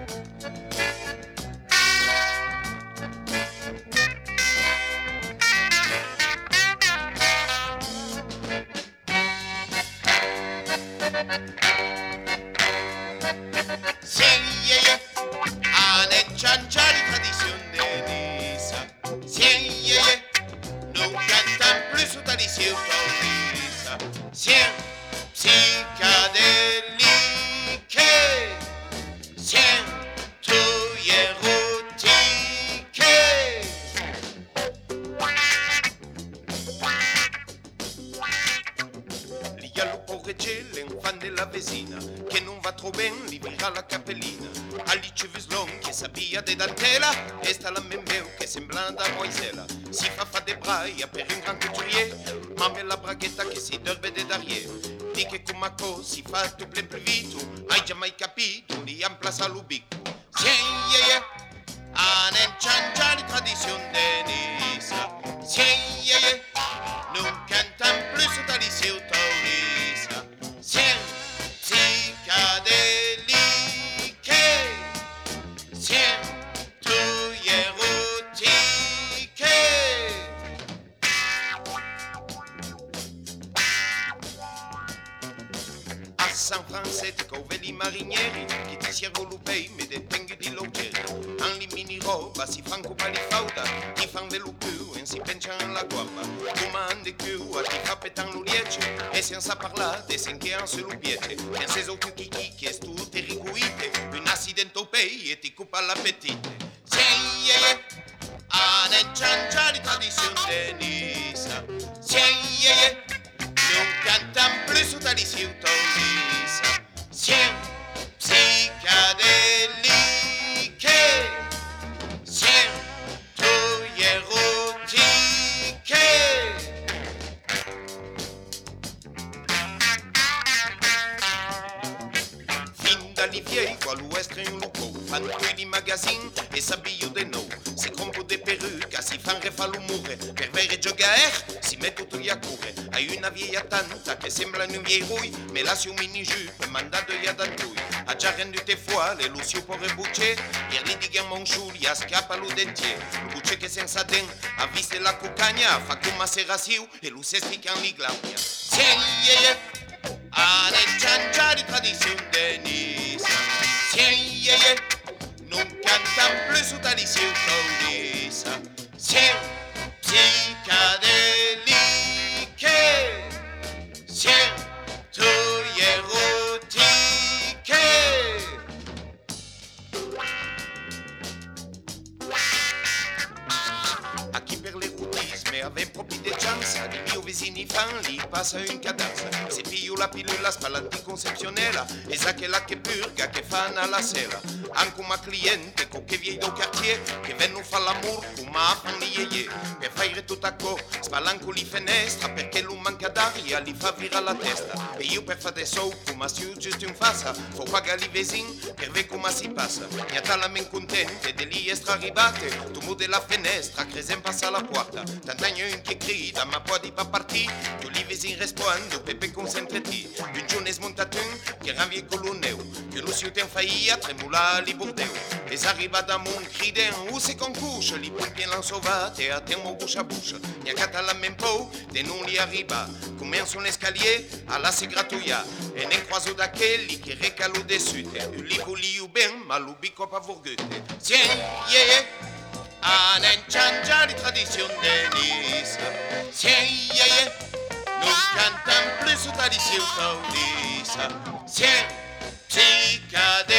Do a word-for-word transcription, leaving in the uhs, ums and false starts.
L'infan della vesina che non va troppo ben, gli virà la cappellina. Agli cevislon che sabia de dantela e sta la membeu che sembra da moisella. Si fa fa de braille per un gran couturier, ma me la braghetta che si dorbe de derrière. Di che come a co si fa tu plen più vito, hai già mai capito, li han plaza l'ubico. Sien, yeah, yeah, a ne ciancia di tradizione de Nisa. Sien, yeah, yeah, non cantan più su tradizione taurisa. Sien, psicadeliche, sien, tu erotiche. A San Francisco vedi marinieri che ti si arrolupei me de tenghi di loggieri. An li mini roba si fan copa li fauda, ti fan velu più e si pensan la guarda. Come ande più a ti fa petan l'uliece e senza parlare de sen che han su l'ubiete. En ses occhi chi che stu te riguite, un accidente pei e ti cupa l'appetite. Sien, yeah, yeah, a ne ciancia di tradizione de Nisa. Sien, yeah, yeah, non cantan più su tradizione taurisa. Sien, psicadeliche, sien, tu erotiche. Fin d'Olivier, qual'ouest un lupo, fan tutti di magazine e s'abillano de nou. Si compro de perruche, si fan refà l'umore, per vere giocare si mettono tutti a correre. Hai una vieja tanta che sembra un vieirui, me lasci un mini jupe mandato via da lui. A già rendute fuori, lo si può rebucce, per lì di gamma un sciuglia, scappa lo dentier. Lo bucce che senza den, ha visto la cucagna, fa come se rasiu e lo si spica in glaunia. Sien, yeah, yeah, a ne ciancia di tradizione de Nisa. Sien, yeah, yeah, non cantan più su tradizione taurisa. Sien, psicadeliche, sien, tu erotiche. A chi per l'erotisme ave proprio de chance, di mio vicini fan li passa in cadenza. Se piglio la pilula spall'anticoncepzionella, e sa che la che purga che fanno alla sera. Anche una cliente con che viene do quartier, che vengono fa l'amor come a fan li yeye. Per fare tutto a co, spalanco li finestra, perché lui manca d'aria, li fa virare la testa. E io per fare so, come se io giusto in faccia, fo pagare i vicini, per vedere come si passa. Mi ha la men contente, de lì estra arrivate, tu mude la finestra, cresen passa la porta. Tant'agno un che grida, ma poi di pa partì, tu li vicini rispondo, pepe concentrati. Un giorno smontato un, che ravie colonneu, che lo si in faia, tremula li bordeu. Es arriva da mon criden, où c'est qu'on couche, li pompiers l'han sauvate, a tempo bouche a bouche. Ni a cata la même po, de non li arriva. Commence un escalier, alla si gratouilla, e ne croiso d'aquelli che recalo dessus. Un li voli ben, ma l'ubico pa vorgute. Sien, yeah, yeah, a ne ciancia di tradizione de Nisa. Sien, yeah, yeah, non cantan più su tradizione taurisa. Sien, psicadeliche.